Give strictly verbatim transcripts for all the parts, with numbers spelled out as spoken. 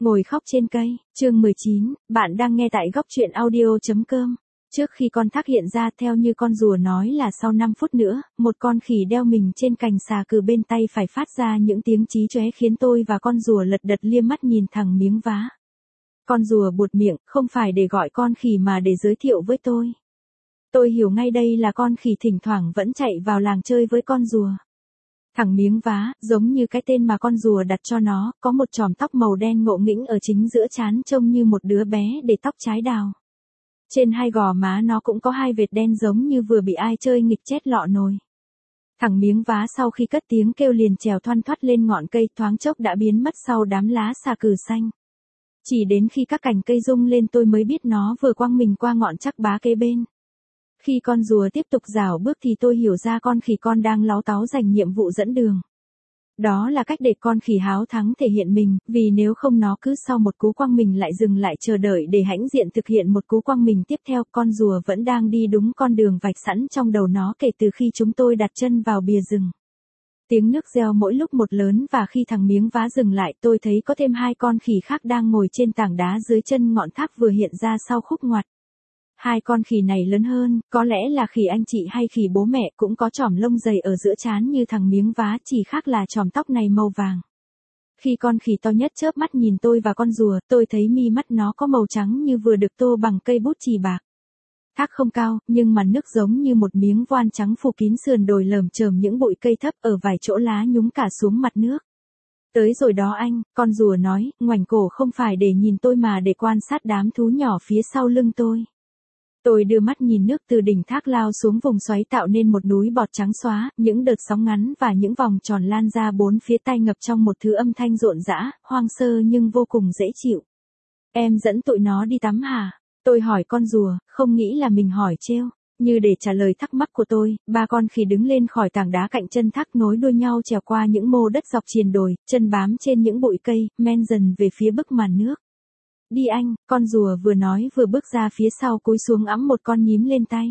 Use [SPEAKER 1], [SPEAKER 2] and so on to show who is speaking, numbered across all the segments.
[SPEAKER 1] Ngồi khóc trên cây, chương mười chín, bạn đang nghe tại góc truyện audio.com. Trước khi con thác hiện ra theo như con rùa nói là sau năm phút nữa, một con khỉ đeo mình trên cành xà cừ bên tay phải phát ra những tiếng chí chóe khiến tôi và con rùa lật đật liếc mắt nhìn thằng miếng vá. Con rùa buột miệng, không phải để gọi con khỉ mà để giới thiệu với tôi. Tôi hiểu ngay đây là con khỉ thỉnh thoảng vẫn chạy vào làng chơi với con rùa. Thằng miếng vá, giống như cái tên mà con rùa đặt cho nó, có một chòm tóc màu đen ngộ nghĩnh ở chính giữa trán trông như một đứa bé để tóc trái đào. Trên hai gò má nó cũng có hai vệt đen giống như vừa bị ai chơi nghịch chét lọ nồi. Thằng miếng vá sau khi cất tiếng kêu liền trèo thoăn thoắt lên ngọn cây, thoáng chốc đã biến mất sau đám lá xà cừ xanh. Chỉ đến khi các cành cây rung lên tôi mới biết nó vừa quăng mình qua ngọn trắc bá kế bên. Khi con rùa tiếp tục rảo bước thì tôi hiểu ra con khỉ con đang láu táu giành nhiệm vụ dẫn đường. Đó là cách để con khỉ háo thắng thể hiện mình, vì nếu không nó cứ sau một cú quăng mình lại dừng lại chờ đợi để hãnh diện thực hiện một cú quăng mình tiếp theo. Con rùa vẫn đang đi đúng con đường vạch sẵn trong đầu nó kể từ khi chúng tôi đặt chân vào bìa rừng. Tiếng nước reo mỗi lúc một lớn và khi thằng miếng vá dừng lại tôi thấy có thêm hai con khỉ khác đang ngồi trên tảng đá dưới chân ngọn thác vừa hiện ra sau khúc ngoặt. Hai con khỉ này lớn hơn, có lẽ là khỉ anh chị hay khỉ bố mẹ, cũng có chòm lông dày ở giữa trán như thằng miếng vá, chỉ khác là chòm tóc này màu vàng. Khi con khỉ to nhất chớp mắt nhìn tôi và con rùa, tôi thấy mi mắt nó có màu trắng như vừa được tô bằng cây bút chì bạc. Thác không cao, nhưng màn nước giống như một miếng voan trắng phủ kín sườn đồi lởm chởm những bụi cây thấp, ở vài chỗ lá nhúng cả xuống mặt nước. Tới rồi đó anh, con rùa nói, ngoảnh cổ không phải để nhìn tôi mà để quan sát đám thú nhỏ phía sau lưng tôi. Tôi đưa mắt nhìn nước từ đỉnh thác lao xuống vùng xoáy tạo nên một núi bọt trắng xóa, những đợt sóng ngắn và những vòng tròn lan ra bốn phía tay ngập trong một thứ âm thanh rộn rã, hoang sơ nhưng vô cùng dễ chịu. Em dẫn tụi nó đi tắm hả? Tôi hỏi con rùa, không nghĩ là mình hỏi trêu. Như để trả lời thắc mắc của tôi, ba con khỉ đứng lên khỏi tảng đá cạnh chân thác nối đuôi nhau trèo qua những mô đất dọc triền đồi, chân bám trên những bụi cây, men dần về phía bức màn nước. Đi anh, con rùa vừa nói vừa bước ra phía sau cúi xuống ẵm một con nhím lên tay.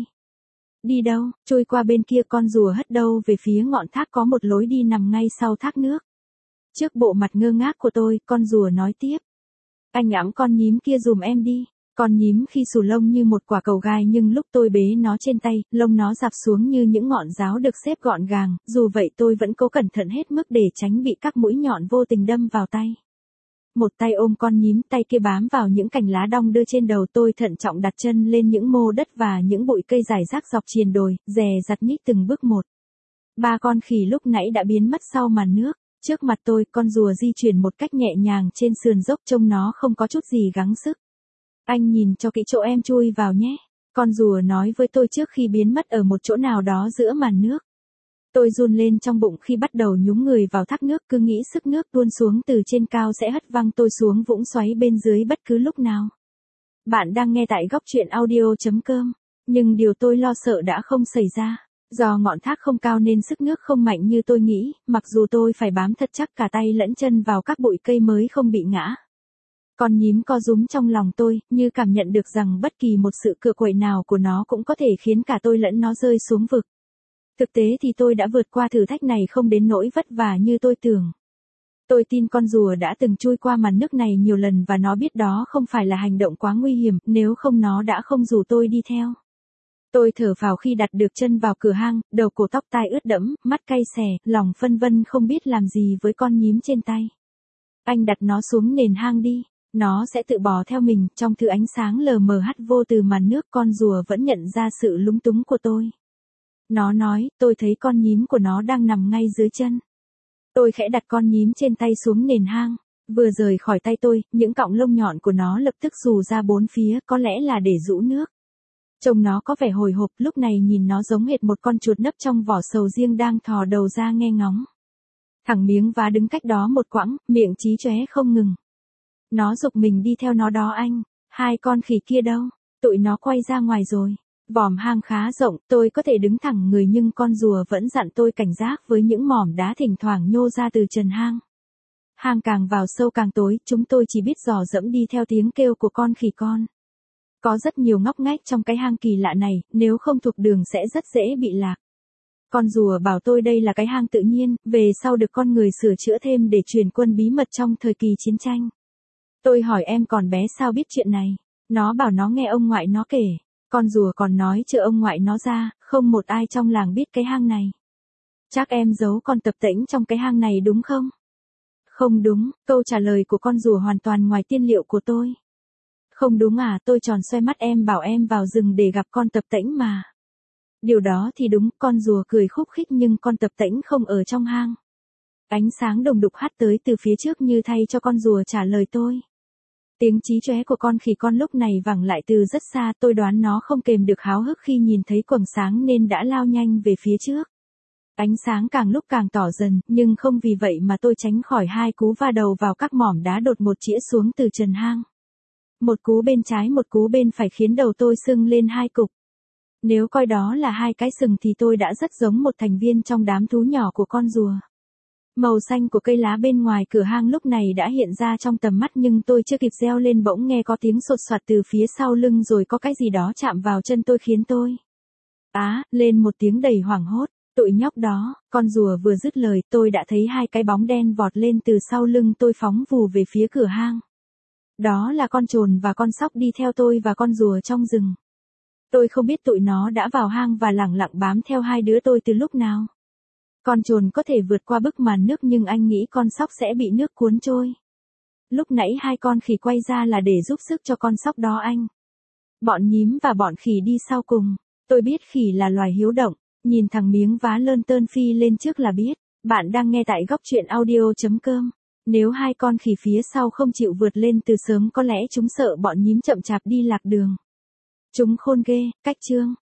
[SPEAKER 1] Đi đâu? Trôi qua bên kia. Con rùa hất đầu về phía ngọn thác có một lối đi nằm ngay sau thác nước. Trước bộ mặt ngơ ngác của tôi, con rùa nói tiếp. Anh ẵm con nhím kia dùm em đi. Con nhím khi xù lông như một quả cầu gai nhưng lúc tôi bế nó trên tay, lông nó rạp xuống như những ngọn giáo được xếp gọn gàng, dù vậy tôi vẫn cố cẩn thận hết mức để tránh bị các mũi nhọn vô tình đâm vào tay. Một tay ôm con nhím, tay kia bám vào những cành lá đong đưa trên đầu. Tôi thận trọng đặt chân lên những mô đất và những bụi cây rải rác dọc triền đồi, dè dặt nhích từng bước một. Ba con khỉ lúc nãy đã biến mất sau màn nước. Trước mặt tôi, con rùa di chuyển một cách nhẹ nhàng trên sườn dốc, trông nó không có chút gì gắng sức. Anh nhìn cho kỹ chỗ em chui vào nhé. Con rùa nói với tôi trước khi biến mất ở một chỗ nào đó giữa màn nước. Tôi run lên trong bụng khi bắt đầu nhúng người vào thác nước, cứ nghĩ sức nước tuôn xuống từ trên cao sẽ hất văng tôi xuống vũng xoáy bên dưới bất cứ lúc nào. Bạn đang nghe tại góc truyện audio.com. Nhưng điều tôi lo sợ đã không xảy ra. Do ngọn thác không cao nên sức nước không mạnh như tôi nghĩ, mặc dù tôi phải bám thật chắc cả tay lẫn chân vào các bụi cây mới không bị ngã. Con nhím co rúm trong lòng tôi, như cảm nhận được rằng bất kỳ một sự cựa quậy nào của nó cũng có thể khiến cả tôi lẫn nó rơi xuống vực. Thực tế thì tôi đã vượt qua thử thách này không đến nỗi vất vả như tôi tưởng. Tôi tin con rùa đã từng chui qua màn nước này nhiều lần và nó biết đó không phải là hành động quá nguy hiểm, nếu không nó đã không rủ tôi đi theo. Tôi thở phào khi đặt được chân vào cửa hang, đầu cổ tóc tai ướt đẫm, mắt cay xè, lòng phân vân không biết làm gì với con nhím trên tay. Anh đặt nó xuống nền hang đi, nó sẽ tự bò theo mình. Trong thứ ánh sáng lờ mờ hắt vô từ màn nước, con rùa vẫn nhận ra sự lúng túng của tôi. Nó nói, tôi thấy con nhím của nó đang nằm ngay dưới chân. Tôi khẽ đặt con nhím trên tay xuống nền hang. Vừa rời khỏi tay tôi, những cọng lông nhọn của nó lập tức xù ra bốn phía, có lẽ là để rũ nước. Trông nó có vẻ hồi hộp, lúc này nhìn nó giống hệt một con chuột nấp trong vỏ sầu riêng đang thò đầu ra nghe ngóng. Thằng miếng vá đứng cách đó một quãng, miệng chí chóe không ngừng. Nó giục mình đi theo nó đó anh. Hai con khỉ kia đâu? Tụi nó quay ra ngoài rồi. Vòm hang khá rộng, tôi có thể đứng thẳng người nhưng con rùa vẫn dặn tôi cảnh giác với những mỏm đá thỉnh thoảng nhô ra từ trần hang. Hang càng vào sâu càng tối, chúng tôi chỉ biết dò dẫm đi theo tiếng kêu của con khỉ con. Có rất nhiều ngóc ngách trong cái hang kỳ lạ này, nếu không thuộc đường sẽ rất dễ bị lạc. Con rùa bảo tôi đây là cái hang tự nhiên, về sau được con người sửa chữa thêm để truyền quân bí mật trong thời kỳ chiến tranh. Tôi hỏi em còn bé sao biết chuyện này. Nó bảo nó nghe ông ngoại nó kể. Con rùa còn nói chờ ông ngoại nó ra, không một ai trong làng biết cái hang này. Chắc em giấu con tập tễnh trong cái hang này đúng không? Không đúng, câu trả lời của con rùa hoàn toàn ngoài tiên liệu của tôi. Không đúng à, tôi tròn xoe mắt em bảo em vào rừng để gặp con tập tễnh mà. Điều đó thì đúng, con rùa cười khúc khích nhưng con tập tễnh không ở trong hang. Ánh sáng đồng đục hắt tới từ phía trước như thay cho con rùa trả lời tôi. Tiếng chí chóe của con khỉ con lúc này vẳng lại từ rất xa, tôi đoán nó không kềm được háo hức khi nhìn thấy quầng sáng nên đã lao nhanh về phía trước. Ánh sáng càng lúc càng tỏ dần, nhưng không vì vậy mà tôi tránh khỏi hai cú va đầu vào các mỏm đá đột một chĩa xuống từ trần hang. Một cú bên trái một cú bên phải khiến đầu tôi sưng lên hai cục. Nếu coi đó là hai cái sừng thì tôi đã rất giống một thành viên trong đám thú nhỏ của con rùa. Màu xanh của cây lá bên ngoài cửa hang lúc này đã hiện ra trong tầm mắt nhưng tôi chưa kịp reo lên bỗng nghe có tiếng sột soạt từ phía sau lưng rồi có cái gì đó chạm vào chân tôi khiến tôi á, lên một tiếng đầy hoảng hốt. Tụi nhóc đó, con rùa vừa dứt lời tôi đã thấy hai cái bóng đen vọt lên từ sau lưng tôi phóng vù về phía cửa hang. Đó là con trồn và con sóc đi theo tôi và con rùa trong rừng. Tôi không biết tụi nó đã vào hang và lẳng lặng bám theo hai đứa tôi từ lúc nào. Con trồn có thể vượt qua bức màn nước nhưng anh nghĩ con sóc sẽ bị nước cuốn trôi. Lúc nãy hai con khỉ quay ra là để giúp sức cho con sóc đó anh. Bọn nhím và bọn khỉ đi sau cùng. Tôi biết khỉ là loài hiếu động, nhìn thằng miếng vá lơn tơn phi lên trước là biết. Bạn đang nghe tại góc truyện audio chấm com. Nếu hai con khỉ phía sau không chịu vượt lên từ sớm có lẽ chúng sợ bọn nhím chậm chạp đi lạc đường. Chúng khôn ghê, cách chương.